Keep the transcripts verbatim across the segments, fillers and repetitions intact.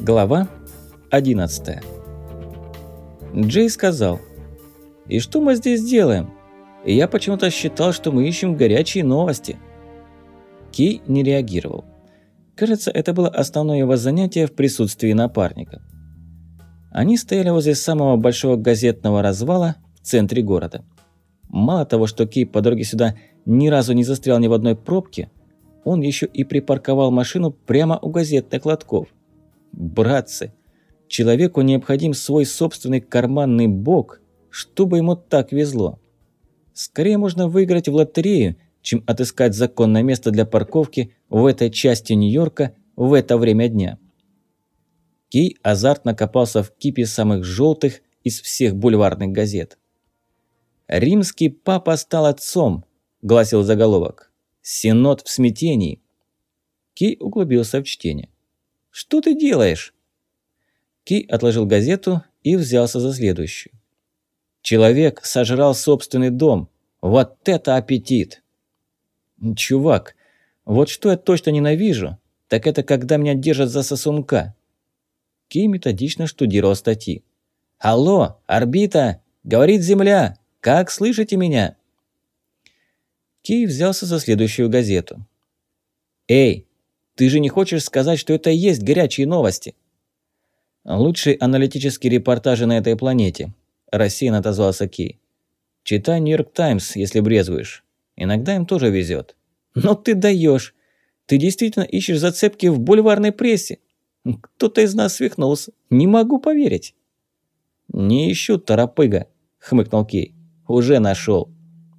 Глава одиннадцатая. Джей сказал: «И что мы здесь делаем? И я почему-то считал, что мы ищем горячие новости». Кей не реагировал. Кажется, это было основное его занятие в присутствии напарника. Они стояли возле самого большого газетного развала в центре города. Мало того, что Кей по дороге сюда ни разу не застрял ни в одной пробке, он еще и припарковал машину прямо у газетных лотков. Братцы, человеку необходим свой собственный карманный бог, чтобы ему так везло. Скорее можно выиграть в лотерею, чем отыскать законное место для парковки в этой части Нью-Йорка в это время дня. Кей азартно копался в кипе самых желтых из всех бульварных газет. «Римский папа стал отцом», – гласил заголовок. «Синод в смятении». Кей углубился в чтение. «Что ты делаешь?» Кей отложил газету и взялся за следующую. «Человек сожрал собственный дом. Вот это аппетит!» «Чувак, вот что я точно ненавижу, так это когда меня держат за сосунка». Кей методично штудировал статьи. «Алло, орбита! Говорит Земля! Как слышите меня?» Кей взялся за следующую газету. «Эй, ты же не хочешь сказать, что это и есть горячие новости?» «Лучшие аналитические репортажи на этой планете», – рассеянно отозвался Кей. «Читай Нью-Йорк Таймс, если брезгуешь. Иногда им тоже везет». «Но ты даешь! Ты действительно ищешь зацепки в бульварной прессе? Кто-то из нас свихнулся. Не могу поверить». «Не ищу, торопыга», – хмыкнул Кей. «Уже нашел».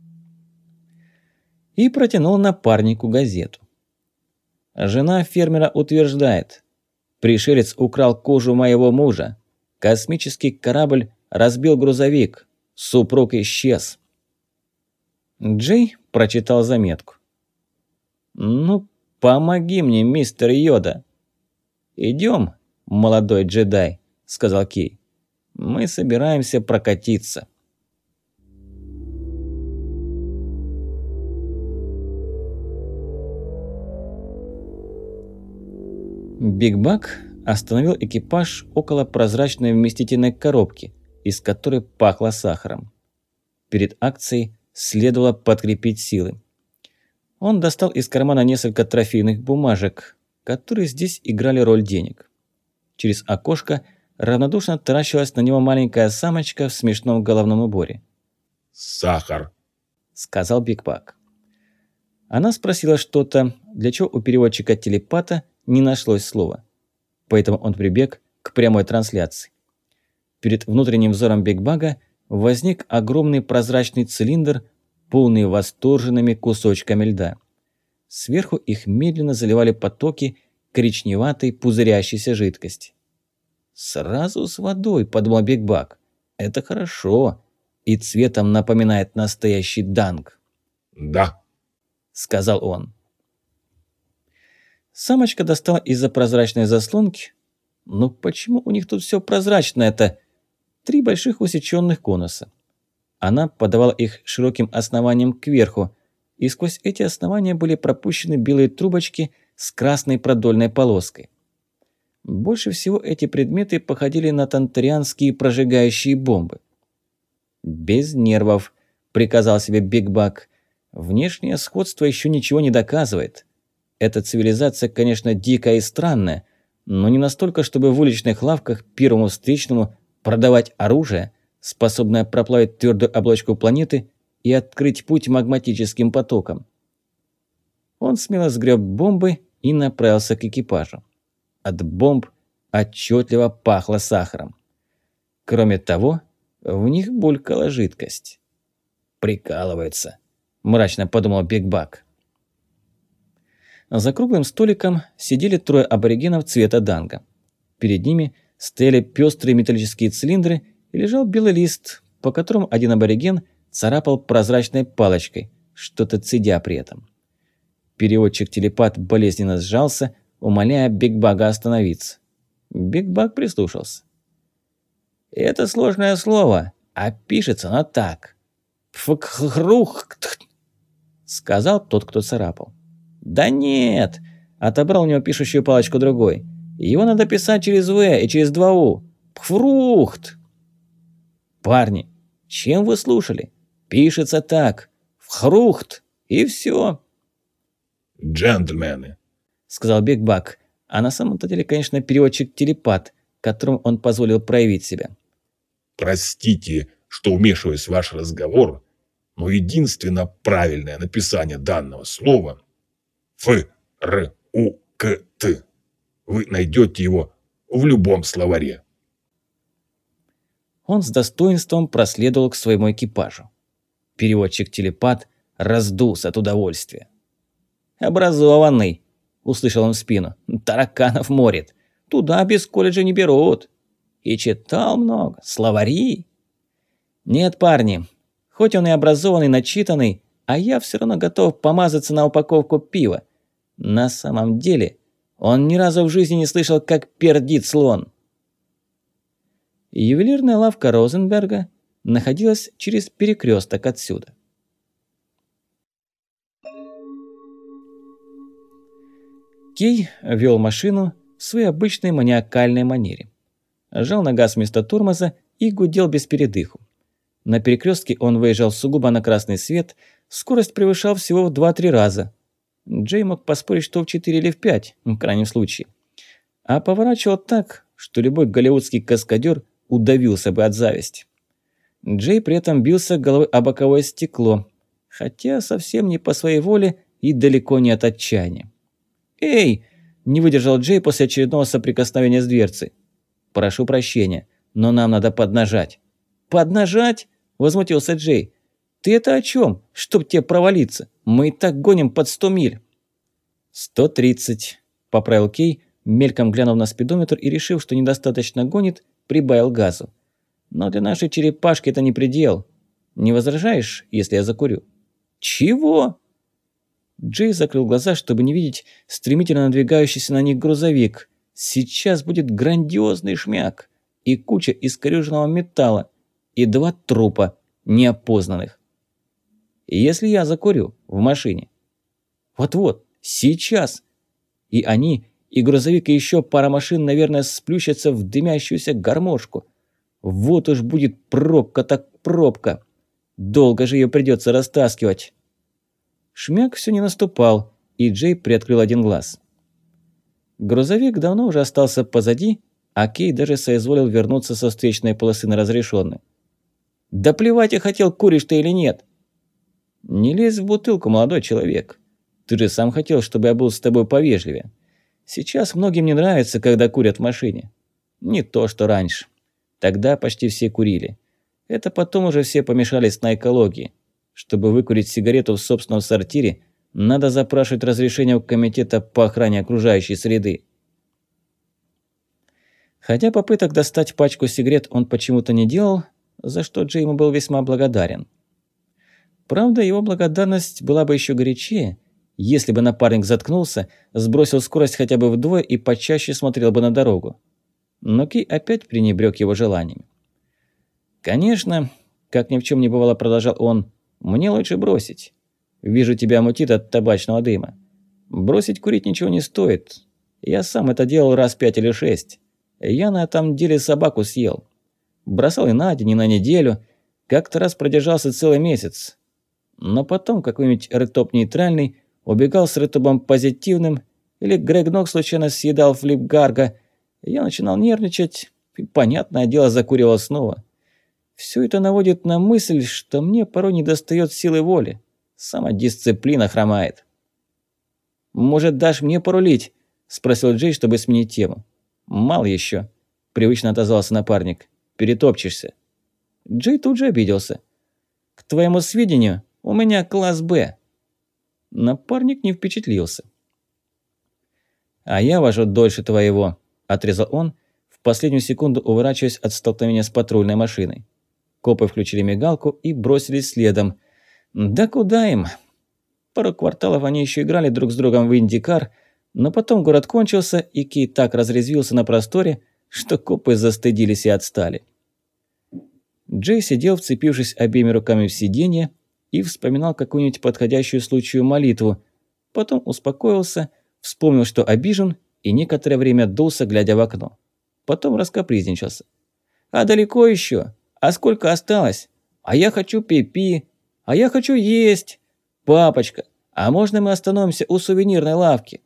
И протянул напарнику газету. Жена фермера утверждает: пришелец украл кожу моего мужа. Космический корабль разбил грузовик. Супруг исчез. Джей прочитал заметку. «Ну, помоги мне, мистер Йода». «Идем, молодой джедай», — сказал Кей. «Мы собираемся прокатиться». Биг Бак остановил экипаж около прозрачной вместительной коробки, из которой пахло сахаром. Перед акцией следовало подкрепить силы. Он достал из кармана несколько трофейных бумажек, которые здесь играли роль денег. Через окошко равнодушно таращилась на него маленькая самочка в смешном головном уборе. «Сахар», — сказал Биг Бак. Она спросила что-то, для чего у переводчика-телепата не нашлось слова. Поэтому он прибег к прямой трансляции. Перед внутренним взором Биг Бага возник огромный прозрачный цилиндр, полный восторженными кусочками льда. Сверху их медленно заливали потоки коричневатой пузырящейся жидкости. «Сразу с водой», – подумал Биг Баг. «Это хорошо. И цветом напоминает настоящий данг». «Да», – сказал он. Самочка достала из-за прозрачной заслонки. Ну почему у них тут все прозрачное-то? Три больших усеченных конуса. Она подавала их широким основанием кверху, и сквозь эти основания были пропущены белые трубочки с красной продольной полоской. Больше всего эти предметы походили на тантарианские прожигающие бомбы. «Без нервов», — приказал себе Биг Бак. «Внешнее сходство еще ничего не доказывает. Эта цивилизация, конечно, дикая и странная, но не настолько, чтобы в уличных лавках первому встречному продавать оружие, способное проплавить твердую оболочку планеты и открыть путь магматическим потокам». Он смело сгреб бомбы и направился к экипажу. От бомб отчетливо пахло сахаром. Кроме того, в них булькала жидкость. «Прикалывается», – мрачно подумал Биг Бак. За круглым столиком сидели трое аборигенов цвета данга. Перед ними стояли пестрые металлические цилиндры и лежал белый лист, по которому один абориген царапал прозрачной палочкой, что-то цедя при этом. Переводчик-телепат болезненно сжался, умоляя Биг Бага остановиться. Биг Баг прислушался. «Это сложное слово, а пишется оно так. Пфкхрух», — сказал тот, кто царапал. «Да нет!» – отобрал у него пишущую палочку другой. Его надо писать через «В» и через два «У». Пфрухт! Парни, чем вы слушали? Пишется так. Вхрухт. И все. «Джентльмены», — сказал Биг Бак. А на самом-то деле, конечно, переводчик-телепат, которому он позволил проявить себя. «простите, что вмешиваюсь в ваш разговор, но единственно правильное написание данного слова Ф Р У К Т. Вы найдете его в любом словаре». Он с достоинством проследовал к своему экипажу. Переводчик-телепат раздулся от удовольствия. «Образованный», — услышал он в спину, — «тараканов морит. Туда без колледжа не берут. И читал много, словари». «Нет, парни, хоть он и образованный, начитанный, а я все равно готов помазаться на упаковку пива. На самом деле он ни разу в жизни не слышал, как пердит слон». Ювелирная лавка Розенберга находилась через перекресток отсюда. Кей вел машину в своей обычной маниакальной манере. Жал на газ вместо тормоза и гудел без передыху. На перекрестке он выезжал сугубо на красный свет, скорость превышал всего в два-три раза. Джей мог поспорить, что в четыре или в пять, в крайнем случае. А поворачивал так, что любой голливудский каскадер удавился бы от зависти. Джей при этом бился головой о боковое стекло, хотя совсем не по своей воле и далеко не от отчаяния. «Эй!» – не выдержал Джей после очередного соприкосновения с дверцей. «Прошу прощения, но нам надо поднажать». «Поднажать?» – возмутился Джей. «Ты это о чем? Чтоб тебе провалиться? Мы и так гоним под сто миль». «сто тридцать», – поправил Кей, мельком глянув на спидометр и решив, что недостаточно гонит, прибавил газу. «Но для нашей черепашки это не предел. Не возражаешь, если я закурю?» «Чего?» Джей закрыл глаза, чтобы не видеть стремительно надвигающийся на них грузовик. Сейчас будет грандиозный шмяк и куча искорёженного металла, и два трупа неопознанных. Если я закурю в машине, вот-вот, сейчас, и они, и грузовик, и еще пара машин, наверное, сплющатся в дымящуюся гармошку. Вот уж будет пробка так пробка. Долго же ее придется растаскивать. Шмяк все не наступал, и Джей приоткрыл один глаз. Грузовик давно уже остался позади, а Кей даже соизволил вернуться со встречной полосы на разрешенную. «Да плевать я хотел, куришь ты или нет!» «Не лезь в бутылку, молодой человек. Ты же сам хотел, чтобы я был с тобой повежливее. Сейчас многим не нравится, когда курят в машине. Не то, что раньше. Тогда почти все курили. Это потом уже все помешались на экологии. Чтобы выкурить сигарету в собственном сортире, надо запрашивать разрешение у комитета по охране окружающей среды». Хотя попыток достать пачку сигарет он почему-то не делал, за что Джей ему был весьма благодарен. Правда, его благодарность была бы еще горячее, если бы напарник заткнулся, сбросил скорость хотя бы вдвое и почаще смотрел бы на дорогу. Но Кей опять пренебрег его желаниями. «Конечно, как ни в чем не бывало, продолжал он, мне лучше бросить. Вижу, тебя мутит от табачного дыма. Бросить курить ничего не стоит. Я сам это делал раз пять или шесть. Я на этом деле собаку съел. Бросал и на день, и на неделю. Как-то раз продержался целый месяц. Но потом какой-нибудь ретоп нейтральный убегал с ретопом позитивным, или Грег Нок случайно съедал флипгарга. Я начинал нервничать, и, понятное дело, закуривал снова. Все это наводит на мысль, что мне порой недостает силы воли. Самодисциплина хромает. «Может, дашь мне порулить?» – спросил Джей, чтобы сменить тему. «Мало еще», – привычно отозвался напарник. «Перетопчешься». Джей тут же обиделся. «К твоему сведению, у меня класс Б». Напарник не впечатлился. «А я вожу дольше твоего», – отрезал он, в последнюю секунду уворачиваясь от столкновения с патрульной машиной. Копы включили мигалку и бросились следом. Да куда им? Пару кварталов они еще играли друг с другом в индикар, но потом город кончился, и Кей так разрезвился на просторе, что копы застыдились и отстали. Джей сидел, вцепившись обеими руками в сиденье, и вспоминал какую-нибудь подходящую случаю молитву. Потом успокоился, вспомнил, что обижен, и некоторое время дулся, глядя в окно. Потом раскапризничался. «А далеко еще? А сколько осталось? А я хочу пипи. А я хочу есть. Папочка, а можно мы остановимся у сувенирной лавки?»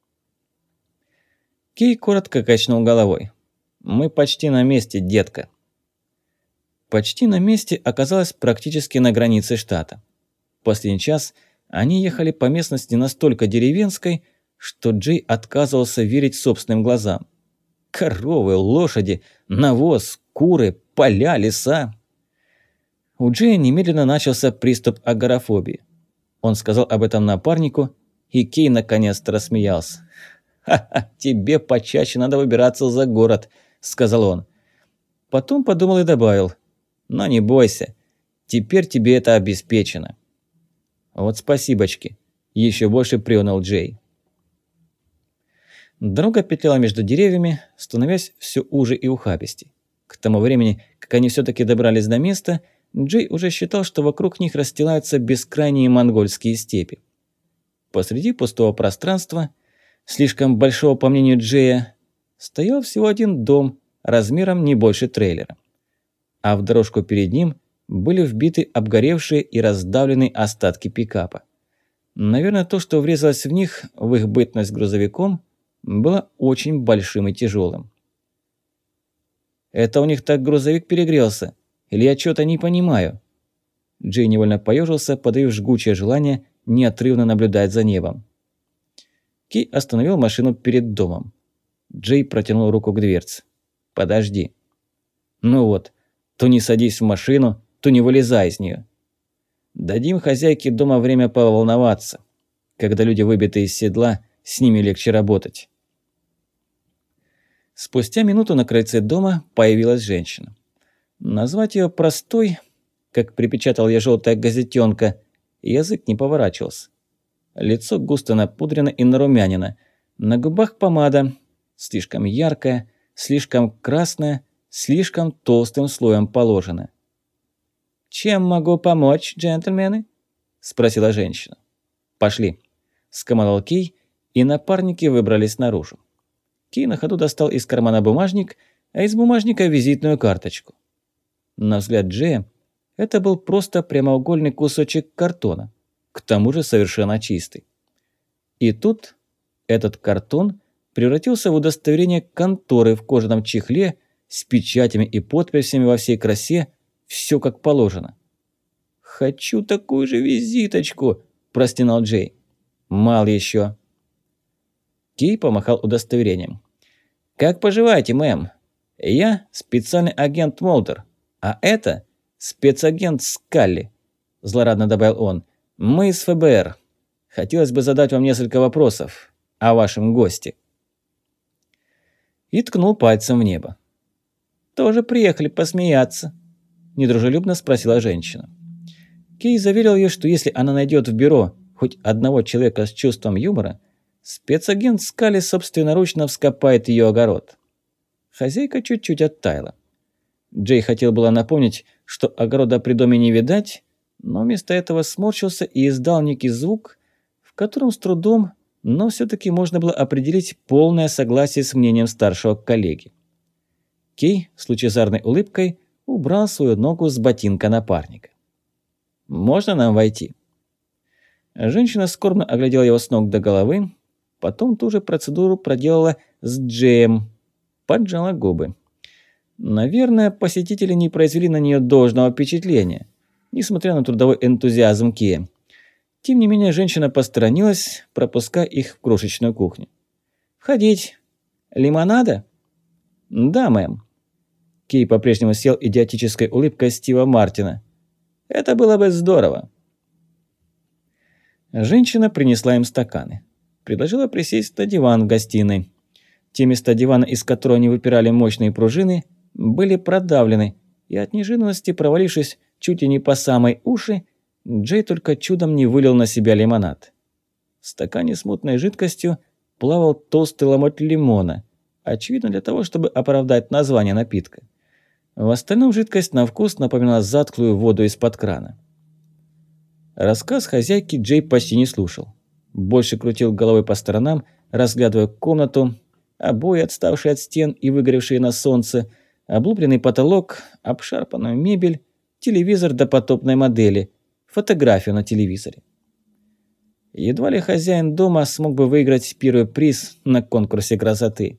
Кей коротко качнул головой. «Мы почти на месте, детка». Почти на месте оказалось практически на границе штата. Последний час они ехали по местности настолько деревенской, что Джей отказывался верить собственным глазам. Коровы, лошади, навоз, куры, поля, леса. У Джея немедленно начался приступ агорафобии. Он сказал об этом напарнику, и Кей наконец-то рассмеялся. «Ха-ха, тебе почаще надо выбираться за город», – сказал он. Потом подумал и добавил: «Но не бойся, теперь тебе это обеспечено». «Вот спасибочки», – еще больше приуныл Джей. Дорога петляла между деревьями, становясь все уже и ухабистей. К тому времени, как они все-таки добрались до места, Джей уже считал, что вокруг них расстилаются бескрайние монгольские степи. Посреди пустого пространства, слишком большого по мнению Джея, стоял всего один дом размером не больше трейлера. А в дорожку перед ним были вбиты обгоревшие и раздавленные остатки пикапа. Наверное, то, что врезалось в них в их бытность грузовиком, было очень большим и тяжелым. «Это у них так грузовик перегрелся? Или я что-то не понимаю?» Джей невольно поежился, подавив жгучее желание неотрывно наблюдать за небом. Кей остановил машину перед домом. Джей протянул руку к дверце. «Подожди». «Ну вот, то не садись в машину, то не вылезай из нее. Дадим хозяйке дома время поволноваться. Когда люди выбиты из седла, с ними легче работать». Спустя минуту на крыльце дома появилась женщина. Назвать ее простой, как припечатал я желтая газетенка, язык не поворачивался. Лицо густо напудрено и нарумянено, на губах помада, слишком яркая, слишком красная, слишком толстым слоем положена. «Чем могу помочь, джентльмены?» – спросила женщина. «Пошли», – скомандовал Кей, и напарники выбрались наружу. Кей на ходу достал из кармана бумажник, а из бумажника визитную карточку. На взгляд Джея, это был просто прямоугольный кусочек картона, к тому же совершенно чистый. И тут этот картон превратился в удостоверение конторы в кожаном чехле с печатями и подписями во всей красе, все как положено. «Хочу такую же визиточку», – простонал Джей. «Мало еще». Кей помахал удостоверением. «Как поживаете, мэм? Я специальный агент Молдер, а это спецагент Скалли», – злорадно добавил он. «Мы из эф бэ эр. Хотелось бы задать вам несколько вопросов о вашем госте». И ткнул пальцем в небо. «Тоже приехали посмеяться?» – недружелюбно спросила женщина. Кей заверил ее, что если она найдет в бюро хоть одного человека с чувством юмора, спецагент Скалли собственноручно вскопает ее огород. Хозяйка чуть-чуть оттаяла. Джей хотел было напомнить, что огорода при доме не видать, но вместо этого сморщился и издал некий звук, в котором с трудом, но все-таки можно было определить полное согласие с мнением старшего коллеги. Кей с лучезарной улыбкой убрал свою ногу с ботинка напарника. «Можно нам войти?» Женщина скорбно оглядела его с ног до головы, потом ту же процедуру проделала с Джеем, поджала губы. Наверное, посетители не произвели на нее должного впечатления, несмотря на трудовой энтузиазм Кея. Тем не менее, женщина посторонилась, пропуская их в крошечную кухню. «Входить. Лимонада?» «Да, мэм». Кей по-прежнему сел идиотической улыбкой Стива Мартина. «Это было бы здорово». Женщина принесла им стаканы. Предложила присесть на диван в гостиной. Те места дивана, из которого они выпирали мощные пружины, были продавлены, и от неожиданности, провалившись чуть ли не по самой уши, Джей только чудом не вылил на себя лимонад. В стакане с мутной жидкостью плавал толстый ломоть лимона, очевидно для того, чтобы оправдать название напитка. В остальном жидкость на вкус напоминала затклую воду из-под крана. Рассказ хозяйки Джей почти не слушал. Больше крутил головой по сторонам, разглядывая комнату, обои, отставшие от стен и выгоревшие на солнце, облупленный потолок, обшарпанную мебель, телевизор допотопной модели, фотографию на телевизоре. Едва ли хозяин дома смог бы выиграть первый приз на конкурсе красоты.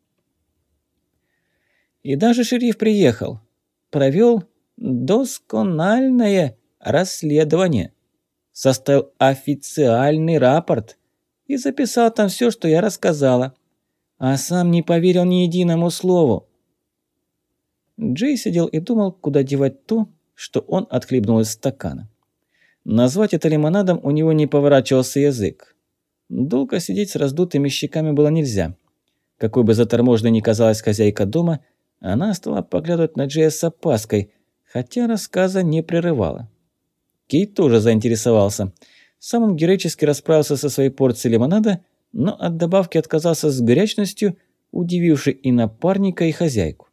И даже шериф приехал, провел доскональное расследование, составил официальный рапорт и записал там все, что я рассказала, а сам не поверил ни единому слову. Джей сидел и думал, куда девать то, что он отхлебнул из стакана. Назвать это лимонадом у него не поворачивался язык. Долго сидеть с раздутыми щеками было нельзя. Какой бы заторможенной ни казалась хозяйка дома, она стала поглядывать на Джея с опаской, хотя рассказа не прерывала. Кей тоже заинтересовался. Сам он героически расправился со своей порцией лимонада, но от добавки отказался с горячностью, удивившей и напарника, и хозяйку.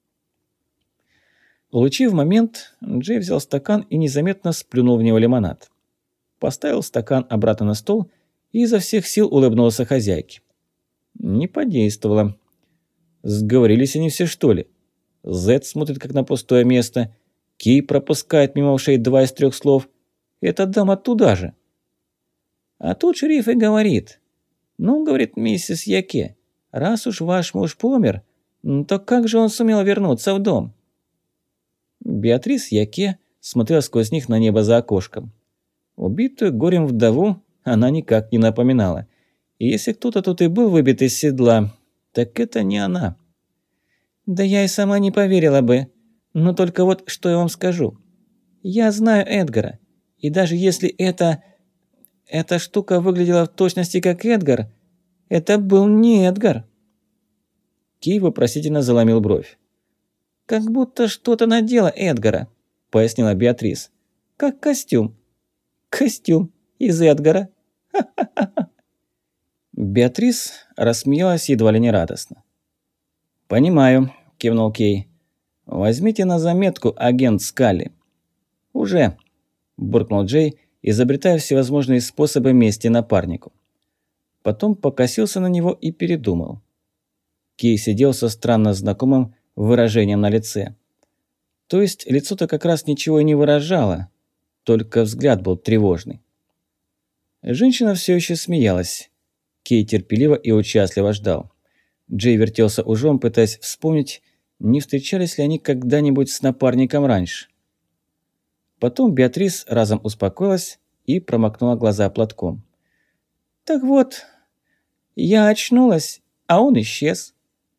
Улучив момент, Джей взял стакан и незаметно сплюнул в него лимонад. Поставил стакан обратно на стол и изо всех сил улыбнулся хозяйке. Не подействовало. Сговорились они все, что ли? Зет смотрит как на пустое место. Кей пропускает мимо ушей два из трех слов. Эта дама туда же. А тут шериф и говорит. Ну, говорит миссис Яке, раз уж ваш муж помер, то как же он сумел вернуться в дом? Беатрис Яке смотрела сквозь них на небо за окошком. Убитую горем вдову она никак не напоминала. И если кто-то тут и был выбит из седла, так это не она. Да я и сама не поверила бы. Но только вот что я вам скажу. Я знаю Эдгара. И даже если это... эта штука выглядела в точности как Эдгар, это был не Эдгар. Кей вопросительно заломил бровь. «Как будто что-то надела Эдгара», — пояснила Беатрис. «Как костюм». «Костюм из Эдгара». Ха-ха-ха. Беатрис рассмеялась едва ли не радостно. «Понимаю», — кивнул Кей. «Возьмите на заметку, агент Скалли». «Уже», — буркнул Джей, изобретая всевозможные способы мести напарнику. Потом покосился на него и передумал. Кей сидел со странно знакомым выражением на лице. То есть лицо-то как раз ничего и не выражало, только взгляд был тревожный. Женщина все еще смеялась. Кей терпеливо и участливо ждал. Джей вертелся ужом, пытаясь вспомнить, не встречались ли они когда-нибудь с напарником раньше. Потом Беатрис разом успокоилась и промокнула глаза платком. «Так вот, я очнулась, а он исчез».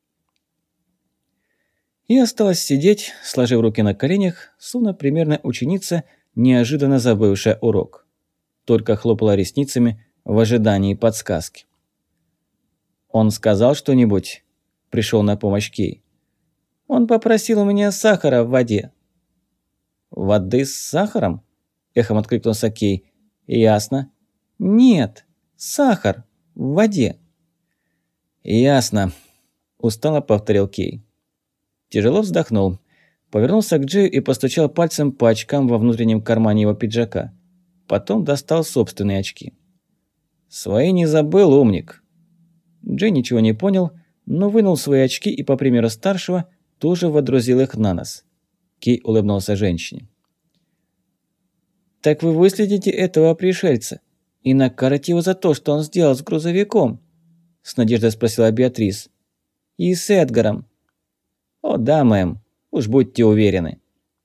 И осталась сидеть, сложив руки на коленях, словно примерная ученица, неожиданно забывшая урок. Только хлопала ресницами в ожидании подсказки. «Он сказал что-нибудь?» – пришел на помощь Кей. «Он попросил у меня сахара в воде». «Воды с сахаром?» – эхом откликнулся Кей. «Ясно». «Нет, сахар в воде». «Ясно», – устало повторил Кей. Тяжело вздохнул, повернулся к Джею и постучал пальцем по очкам во внутреннем кармане его пиджака. Потом достал собственные очки. «Свои не забыл, умник». Джей ничего не понял, но вынул свои очки и, по примеру старшего, тоже водрузил их на нос. Кей улыбнулся женщине. «Так вы выследите этого пришельца и накарате его за то, что он сделал с грузовиком?» – с надеждой спросила Беатрис. «И с Эдгаром». «О да, мэм, уж будьте уверены».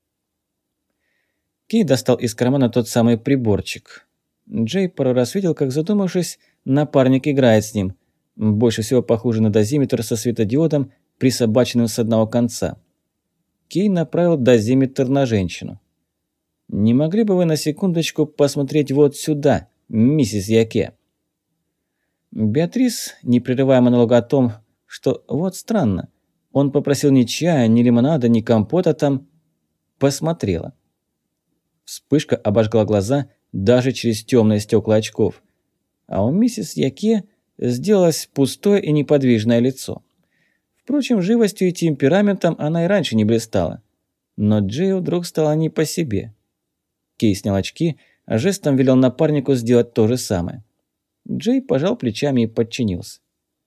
Кей достал из кармана тот самый приборчик. Джей пару раз видел, как, задумавшись, напарник играет с ним. Больше всего похоже на дозиметр со светодиодом, присобаченным с одного конца. Кей направил дозиметр на женщину. «Не могли бы вы на секундочку посмотреть вот сюда, миссис Яке?» Беатрис, не прерывая монолога о том, что вот странно, он попросил ни чая, ни лимонада, ни компота там, посмотрела. Вспышка обожгла глаза даже через темные стекла очков. А у миссис Яке сделалось пустое и неподвижное лицо. Впрочем, живостью и темпераментом она и раньше не блистала. Но Джею вдруг стало не по себе. Кей снял очки, а жестом велел напарнику сделать то же самое. Джей пожал плечами и подчинился.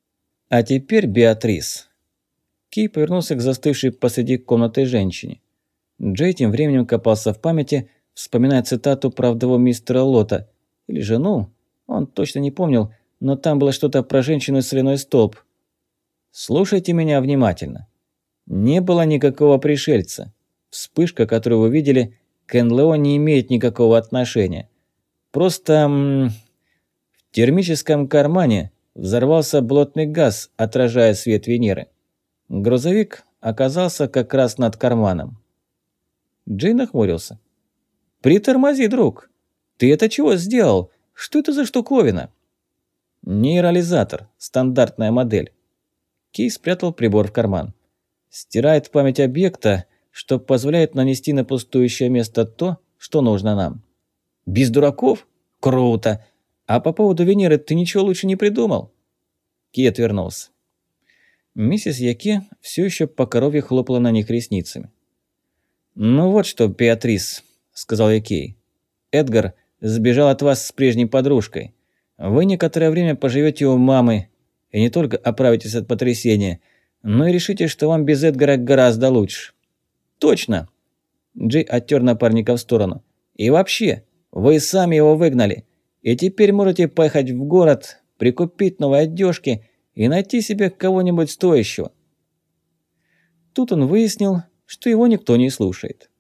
А теперь, Беатрис. Кей повернулся к застывшей посреди комнаты женщине. Джей тем временем копался в памяти, вспоминая цитату правдивого мистера Лота. Или жену, он точно не помнил, но там было что-то про женщину и соляной столб. Слушайте меня внимательно. Не было никакого пришельца. Вспышка, которую вы видели, к эн эл о не имеет никакого отношения. Просто м в термическом кармане взорвался болотный газ, отражая свет Венеры. Грузовик оказался как раз над карманом. Джей нахмурился. «Притормози, друг. Ты это чего сделал? Что это за штуковина?» «Нейрализатор. Стандартная модель». Кей спрятал прибор в карман. «Стирает память объекта, что позволяет нанести на пустующее место то, что нужно нам». «Без дураков? Круто! А по поводу Венеры ты ничего лучше не придумал?» Кей отвернулся. Миссис Яке все еще по коровье хлопала на них ресницами. «Ну вот что, Беатрис», — сказал я Кей. «Эдгар сбежал от вас с прежней подружкой. Вы некоторое время поживете у мамы и не только оправитесь от потрясения, но и решите, что вам без Эдгара гораздо лучше». «Точно!» Джей оттер напарника в сторону. «И вообще, вы сами его выгнали, и теперь можете поехать в город, прикупить новые одежки и найти себе кого-нибудь стоящего». Тут он выяснил, что его никто не слушает.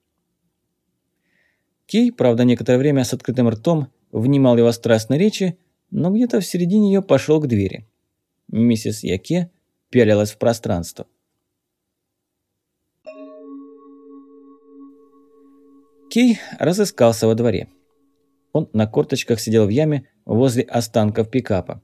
Кей, правда, некоторое время с открытым ртом внимал его страстной речи, но где-то в середине ее пошел к двери. Миссис Яке пялилась в пространство. Кей разыскался во дворе. Он на корточках сидел в яме возле останков пикапа.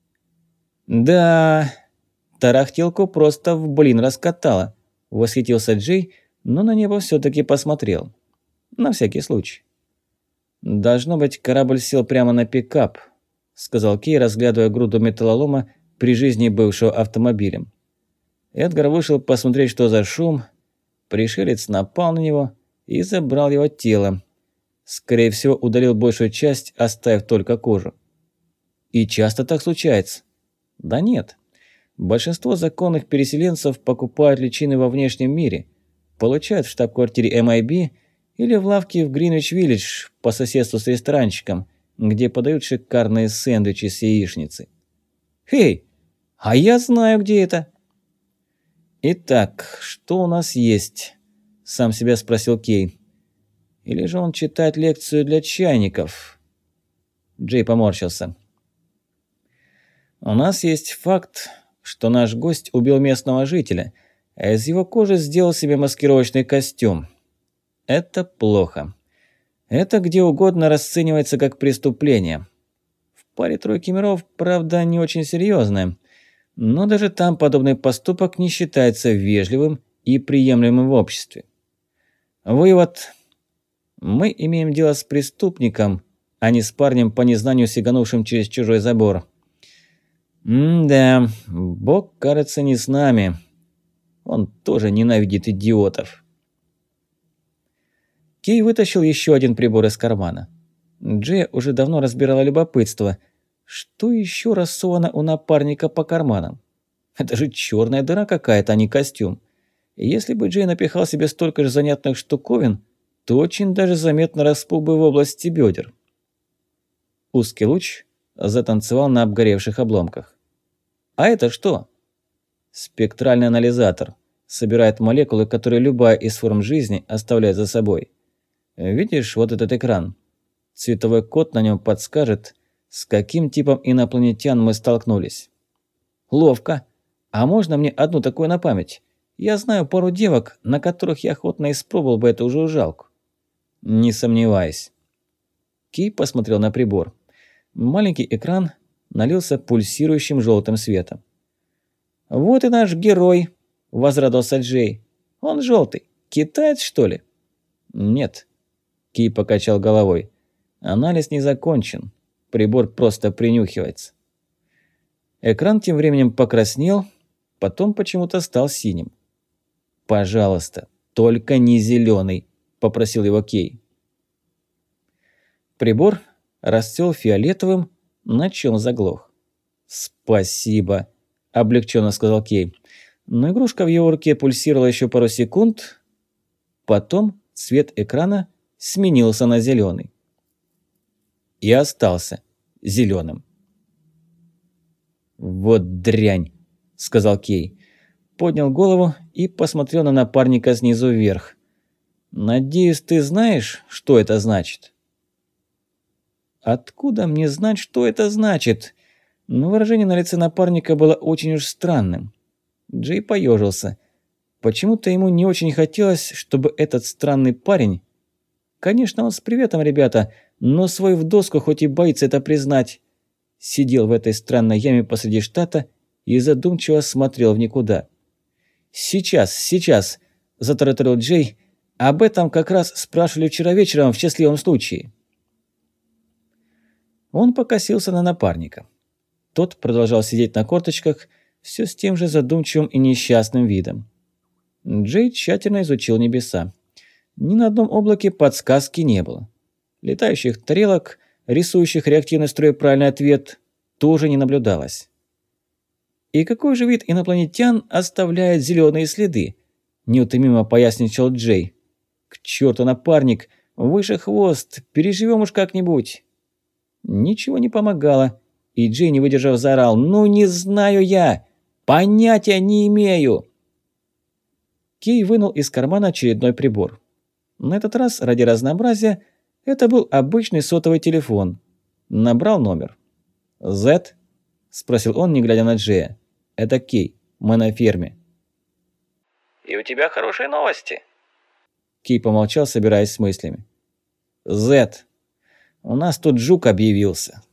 «Да, тарахтелку просто в блин раскатала», – восхитился Джей, но на него все-таки посмотрел. На всякий случай. «Должно быть, корабль сел прямо на пикап», – сказал Кей, разглядывая груду металлолома при жизни бывшего автомобилем. Эдгар вышел посмотреть, что за шум. Пришелец напал на него и забрал его тело. Скорее всего, удалил большую часть, оставив только кожу. И часто так случается? Да нет. Большинство законных переселенцев покупают личины во внешнем мире, получают в штаб-квартире эм ай би или в лавке в Гринвич-Виллидж по соседству с ресторанчиком, где подают шикарные сэндвичи с яичницей. «Эй, а я знаю, где это!» «Итак, что у нас есть?» – сам себя спросил Кей. «Или же он читает лекцию для чайников?» Джей поморщился. «У нас есть факт, что наш гость убил местного жителя, а из его кожи сделал себе маскировочный костюм. Это плохо. Это где угодно расценивается как преступление. В паре-тройке миров, правда, не очень серьезное, но даже там подобный поступок не считается вежливым и приемлемым в обществе. Вывод. Мы имеем дело с преступником, а не с парнем по незнанию, сиганувшим через чужой забор. М-да, Бог, кажется, не с нами. Он тоже ненавидит идиотов». Кей вытащил еще один прибор из кармана. Джей уже давно разбирала любопытство. Что еще рассовано у напарника по карманам? Это же черная дыра какая-то, а не костюм. И если бы Джей напихал себе столько же занятных штуковин, то очень даже заметно распух бы в области бедер. Узкий луч затанцевал на обгоревших обломках. «А это что?» «Спектральный анализатор. Собирает молекулы, которые любая из форм жизни оставляет за собой. Видишь вот этот экран? Цветовой код на нем подскажет, с каким типом инопланетян мы столкнулись». «Ловко. А можно мне одну такую на память? Я знаю пару девок, на которых я охотно испробовал бы эту жужжалку». «Не сомневаюсь». Кей посмотрел на прибор. Маленький экран налился пульсирующим желтым светом. «Вот и наш герой», – возрадовался Джей. «Он желтый. Китаец, что ли?» «Нет», – Кей покачал головой. «Анализ не закончен. Прибор просто принюхивается». Экран тем временем покраснел, потом почему-то стал синим. «Пожалуйста, только не зеленый», – попросил его Кей. Прибор расцвел фиолетовым, на чем заглох. «Спасибо», – облегченно сказал Кей. Но игрушка в его руке пульсировала еще пару секунд, потом цвет экрана сменился на зеленый. И остался зеленым. «Вот дрянь», – сказал Кей. Поднял голову и посмотрел на напарника снизу вверх. «Надеюсь, ты знаешь, что это значит?» «Откуда мне знать, что это значит?» Но выражение на лице напарника было очень уж странным. Джей поежился. Почему-то ему не очень хотелось, чтобы этот странный парень... Конечно, он с приветом, ребята, но свой в доску хоть и боится это признать. Сидел в этой странной яме посреди штата и задумчиво смотрел в никуда. «Сейчас, сейчас», – затараторил Джей, – «об этом как раз спрашивали вчера вечером в счастливом случае». Он покосился на напарника. Тот продолжал сидеть на корточках, все с тем же задумчивым и несчастным видом. Джей тщательно изучил небеса. Ни на одном облаке подсказки не было. Летающих тарелок, рисующих реактивный строй правильный ответ, тоже не наблюдалось. «И какой же вид инопланетян оставляет зеленые следы?» – неутомимо поясничал Джей. «К черту, напарник! Выше хвост! Переживем уж как-нибудь!» Ничего не помогало, и Джей, не выдержав, заорал: «Ну не знаю я! Понятия не имею!» Кей вынул из кармана очередной прибор. На этот раз, ради разнообразия, это был обычный сотовый телефон. Набрал номер. «Зет?» – спросил он, не глядя на Джея. «Это Кей, мы на ферме». «И у тебя хорошие новости?» Кей помолчал, собираясь с мыслями. «Зет, у нас тут жук объявился.